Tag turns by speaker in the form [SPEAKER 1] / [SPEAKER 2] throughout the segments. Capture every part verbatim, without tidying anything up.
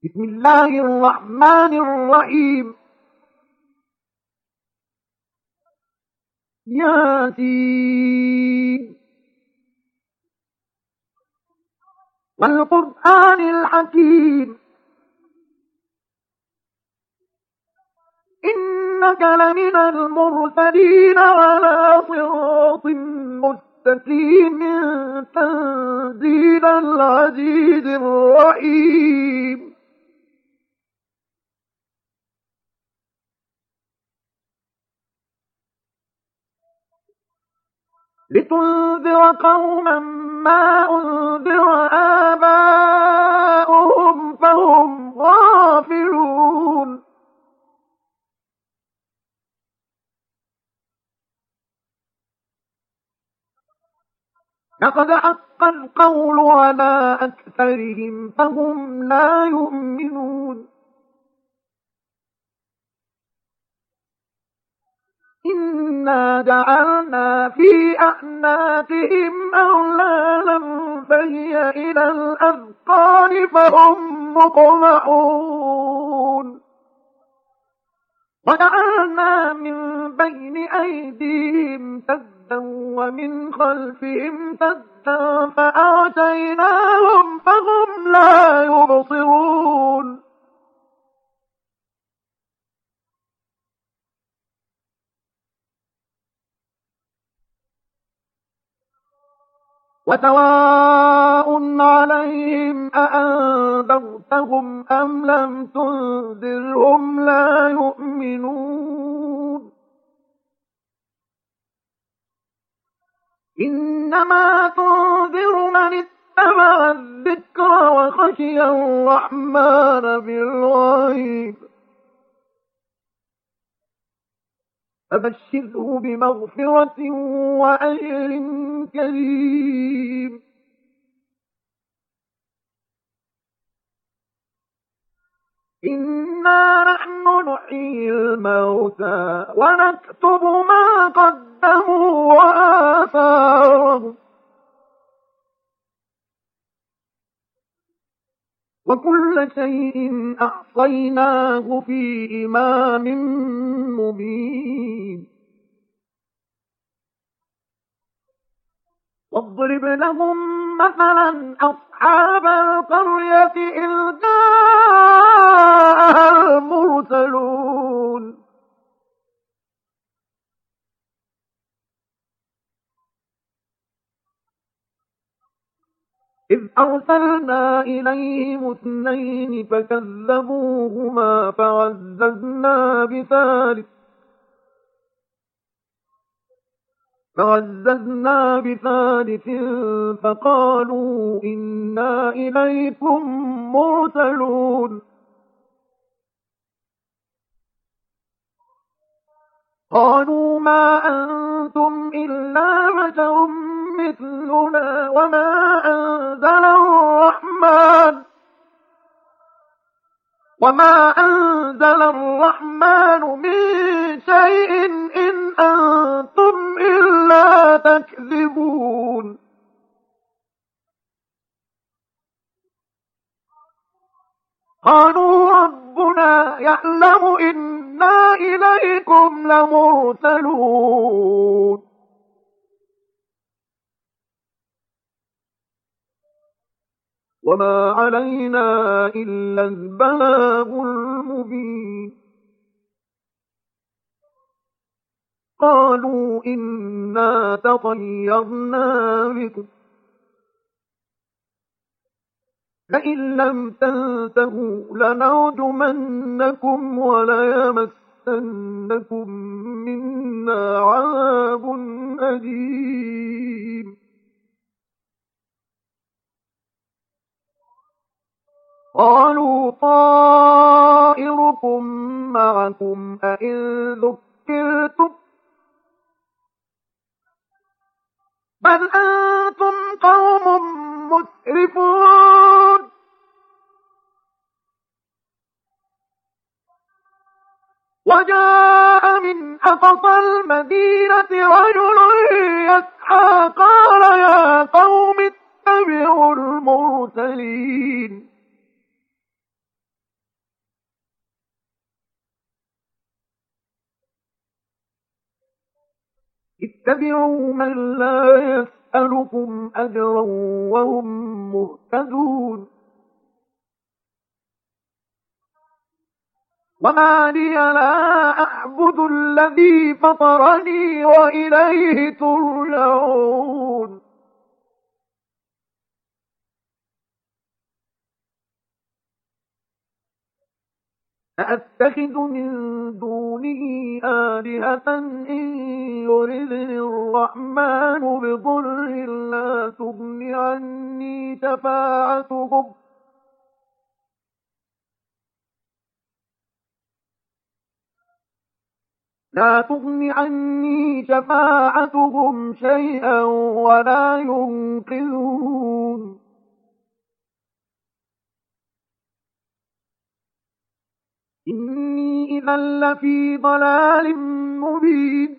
[SPEAKER 1] بسم الله الرحمن الرحيم. ياسين والقرآن الحكيم إنك لمن المرسلين على صراط مستقيم تنزيل العزيز الرحيم. لتنذر قوما ما أنذر آباؤهم فهم غافلون. لقد حق القول على أكثرهم فهم لا يؤمنون. إنا جعلنا في أعناقهم أغلالا فهي إلى الأذقان فهم مقمحون. وجعلنا من بين أيديهم سدا ومن خلفهم سدا فأغشيناهم فهم لا يبصرون. وسواء عليهم أأنذرتهم أم لم تنذرهم لا يؤمنون. إنما تنذر من اتبع الذكر وخشي الرحمن بالغيب فبشره بمغفرة وأجر كريم. إنا نحن نحيي الموتى ونكتب ما قدموا وآثارهم وكل شيء أحصيناه في إمام مبين. واضرب لهم مثلا أصحاب القرية إذ جاءها المرسلون إذ أرسلنا إليهم اثنين فكذبوهما فعززنا بثالث فعززنا بثالث فقالوا إنا إليكم مرسلون. قالوا ما أنتم إلا بشر مثلنا وما أنزل الرحمن وما أنزل الرحمن من شيء إن أنتم إلا تكذبون. قالوا ربنا يعلم إنا إليكم لمرسلون. وما علينا إلا البلاغ المبين. قالوا إنا تطيرنا بكم لئن لم تنتهوا لنرجمنكم وليمسنكم منا عذاب أليم. قالوا طائركم معكم أئن ذكرتم بل أنتم قوم مسرفون. وجاء من أقصى المدينة رجل يسعى قال يا قوم اتبعوا المرسلين اتبعوا من لا يسألكم أجرا وهم مهتدون وما لي لا أعبد الذي فطرني وإليه ترجعون أأتخذ من دونه آلهة إن يردني الرحمن بضر لا تغن عني شفاعتهم لا تغن عني شفاعتهم شيئا ولا ينقذون إني إذا لفي ضلال مبين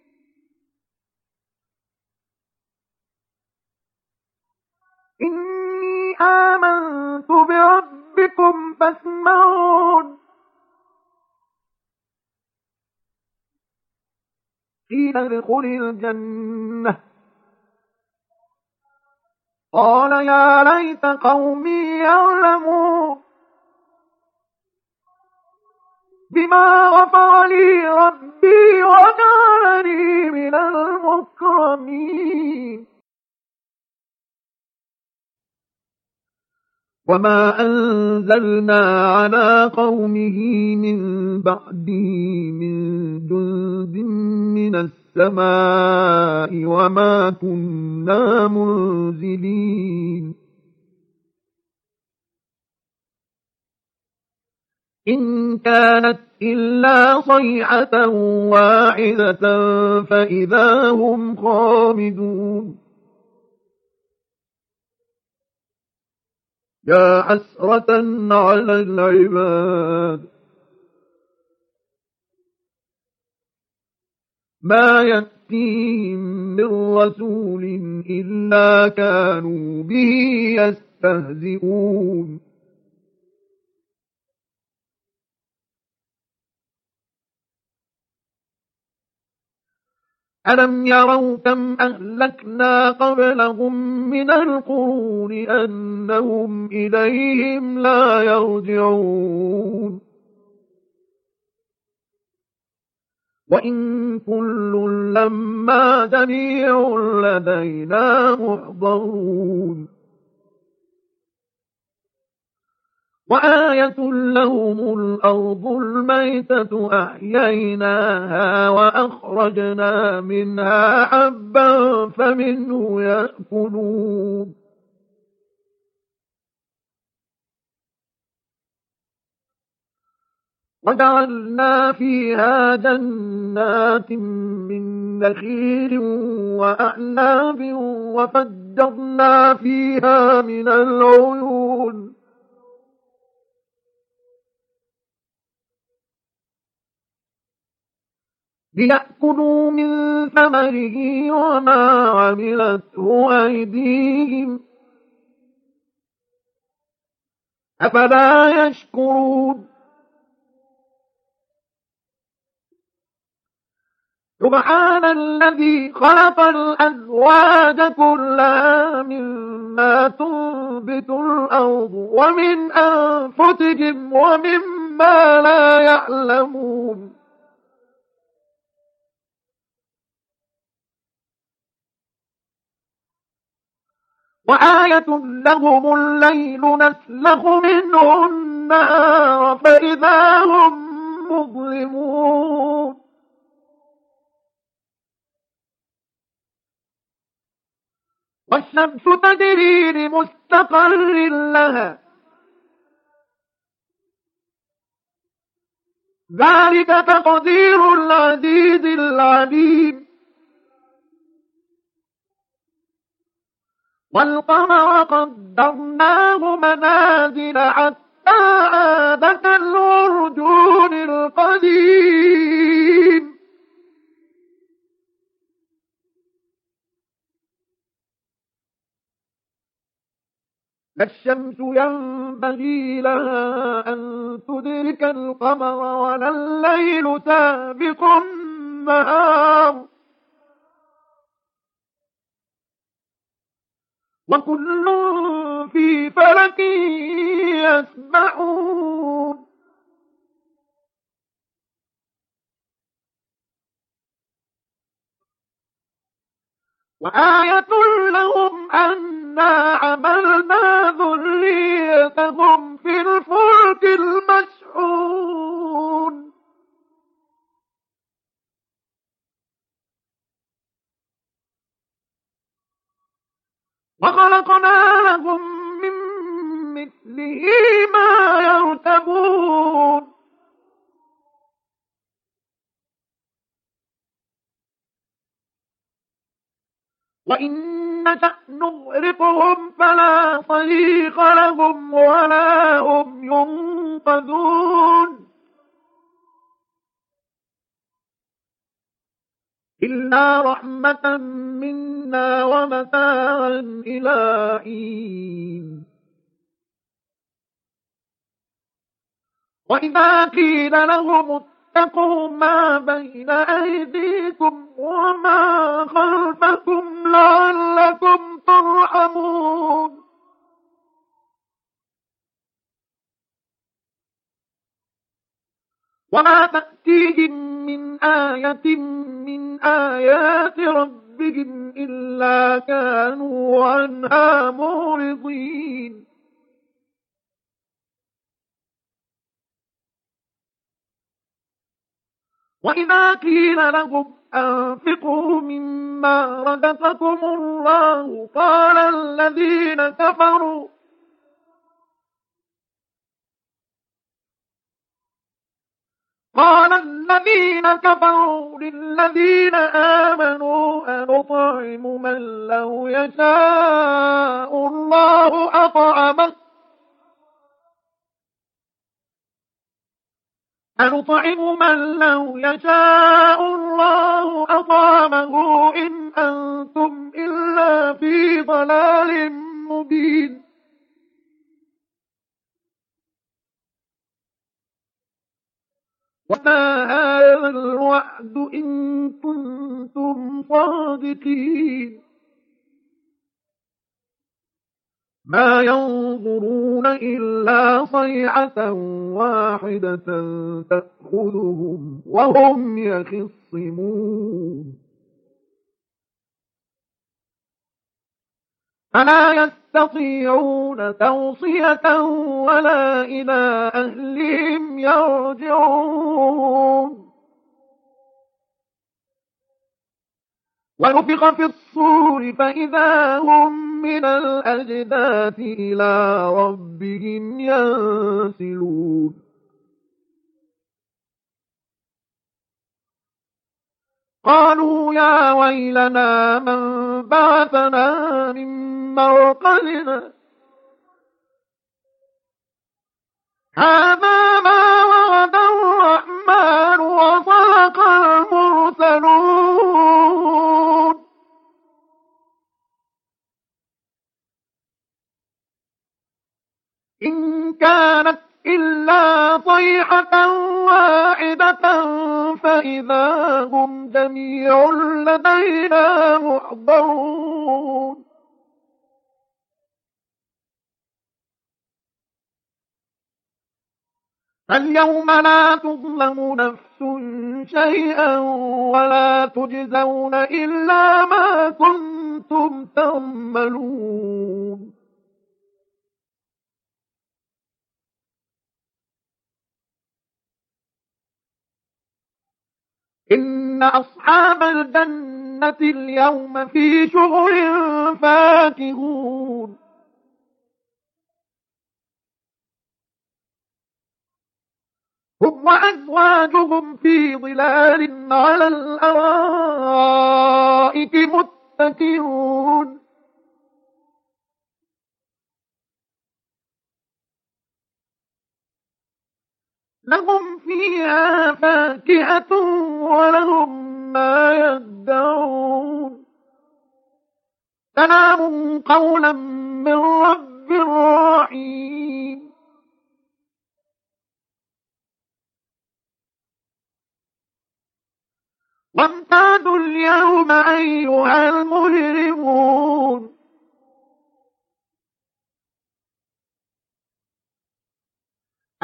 [SPEAKER 1] إني آمنت بربكم فاسمعون قيل ادخل الجنة قال يا ليت قومي يعلمون بما غفر لي ربي وجعلني من المكرمين وما أنزلنا على قومه من بعده من جند من السماء وما كنا منزلين إن كانت إلا صيحة واحدة فإذا هم خامدون يا حسرة على العباد ما يأتيهم من رسول إلا كانوا به يستهزئون ألم يروا كم أهلكنا قبلهم من القرون أنهم إليهم لا يرجعون وإن كل لما جميع لدينا محضرون وآية لهم الأرض الميتة أحييناها وأخرجنا منها حبا فمنه يأكلون وجعلنا فيها جنات من نخيل وأعناب وفجرنا فيها من العيون ليأكلوا من ثمره وما عملته أيديهم أفلا يشكرون سبحان الذي خلق الأزواج كلها مما تنبت الأرض ومن أنفسهم ومما لا يعلمون وآية لهم الليل نسلخ منه النهار فإذا هم مظلمون والشمس تجري لمستقر لها ذلك تقدير العزيز العليم والقمر قدرناه منازل حتى عاد كالعرجون القديم لا الشمس ينبغي لها أن تدرك القمر ولا الليل سابق النهار وكل في فلك يسبحون وآية لهم أنا حملنا ذريتهم في الفلك المشحون وخلقنا لهم من مثله ما يركبون وإن نشأ نغرقهم فلا صريخ لهم ولا هم ينقذون إلا رحمة منا ومتاعا إلى حين وإذا قيل لهم اتقوا ما بين أيديكم وما خلفكم لعلكم ترحمون وما تأتيهم من آية من آيات ربهم إلا كانوا عنها معرضين وإذا قيل لهم أنفقوا مما رزقكم الله قال الذين كفروا قال الذين كفروا للذين آمنوا أنطعم من لو يشاء الله أطعمه أنطعم من لو يشاء الله أطعمه إن أنتم إلا في ضلال مبين وما هذا الوعد إن كنتم صادقين ما ينظرون إلا صيحة واحدة تأخذهم وهم يخصمون فلا يستطيعون توصية ولا إلى أهلهم يرجعون ونفخ في الصور فإذا هم من الأجداث إلى ربهم ينسلون قالوا يا ويلنا من بعثنا من مرقدنا هذا ما وعد الرحمن وصدق المرسلون إن كانت إلا صيحة واحدة فإذا هم جميع لدينا محضرون فاليوم لا تظلم نفس شيئا ولا تجزون إلا ما كنتم تعملون إن أصحاب الجنة اليوم في شغل فاكهون هم وأزواجهم في ظلال على الأرائك متكئون لهم فيها فاكهة ولهم ما يدعون سلام قولا من رب رحيم وامتازوا اليوم أيها المجرمون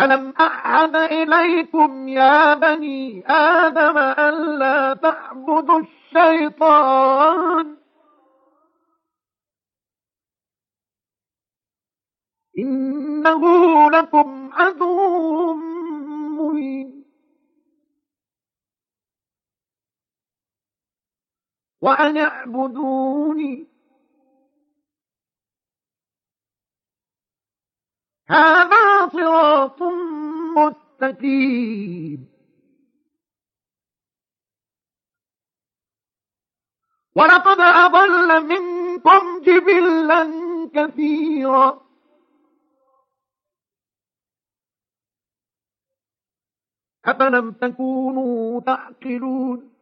[SPEAKER 1] ألم أعهد إليكم يا بني آدم ألا تعبدوا الشيطان إنه لكم عدو مبين وأن اعبدوني هذا صراط مستقيم ولقد أضل منكم جبلا كثيرا أفلم تكونوا تعقلون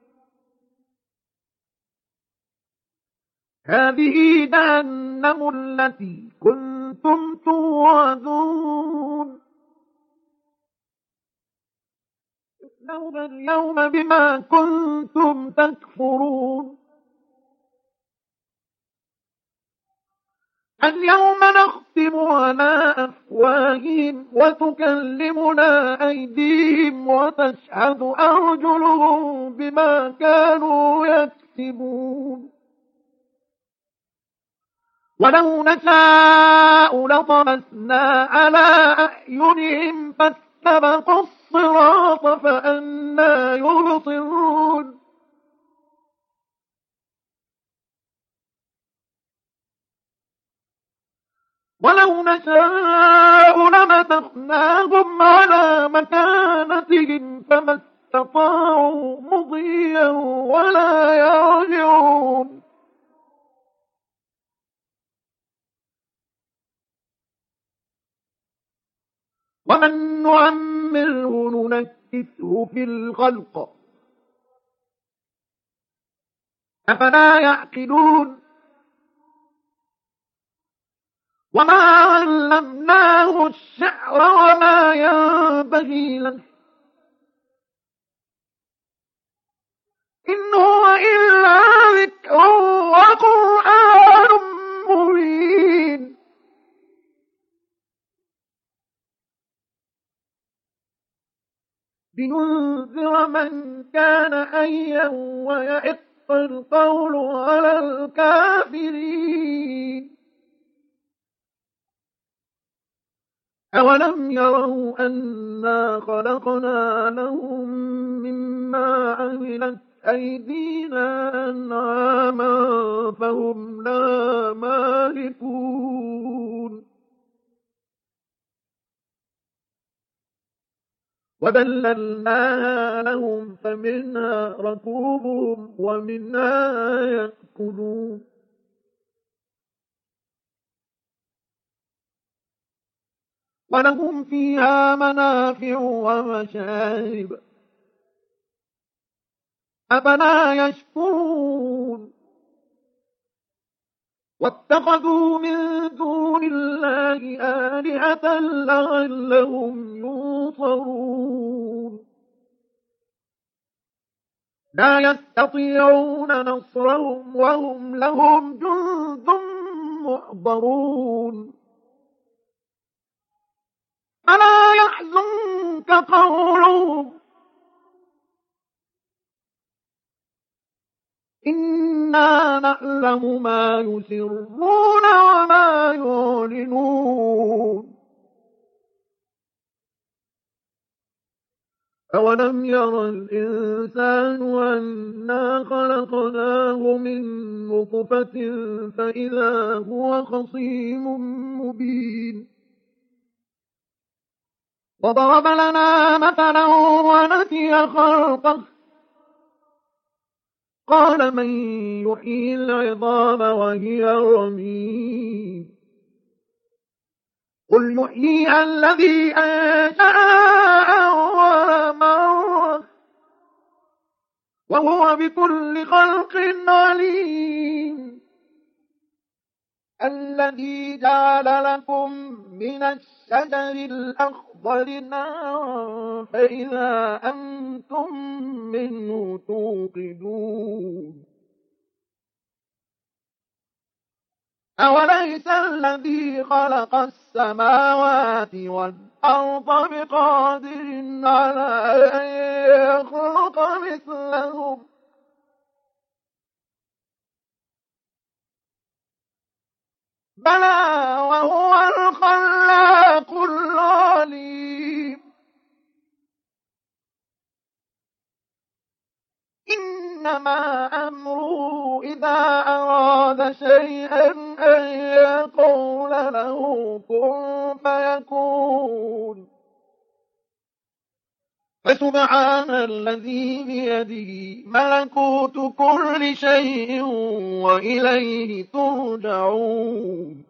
[SPEAKER 1] هذه جهنم التي كنتم توعدون اصلوها اليوم بما كنتم تكفرون اليوم نختم على أفواههم وتكلمنا أيديهم وتشهد أرجلهم بما كانوا يكسبون ولو نشاء لطمسنا على أعينهم فاستبقوا الصراط فأنى يبصرون ولو نشاء لمسخناهم على مكانتهم فما استطاعوا مضيا ولا يرجعون ومن نعمره ننكسه في الخلق أفلا يعقلون وما علمناه الشعر وما ينبغي له إن هو إلا ذكر وقرآن مبين لينذر من كان حيا ويحق القول على الكافرين أولم يروا أنا خلقنا لهم مما عملت أيدينا أنعاما فهم لا مالكون وذللناها لهم فمنها ركوبهم ومنها يأكلون ولهم فيها منافع ومشارب أفلا يشكرون واتخذوا من دون الله آلهة لعلهم ينصرون لا يستطيعون نصرهم وهم لهم جند محضرون ألا يحزنك قولهم إنا نعلم ما يسرون وما يعلنون أولم ير الإنسان أنا خلقناه من نطفة فإذا هو خصيم مبين وضرب لنا مثلا ونسي خلقه قال من يحيي العظام وهي رميم قل يحييها الذي أنشأها أول مرة وهو بكل خلق عليم الذي جعل لكم من الشجر الأخضر نارا فإذا أنتم منه توقدون أوليس الذي خلق السماوات والأرض بقادر على أن يخلق مثلهم بلى وهو الخلاق العليم إنما أمره إذا أراد شيئا أن يقول له كن فيكون فسبحان الذي بيده ملكوت كل شيء وإليه ترجعون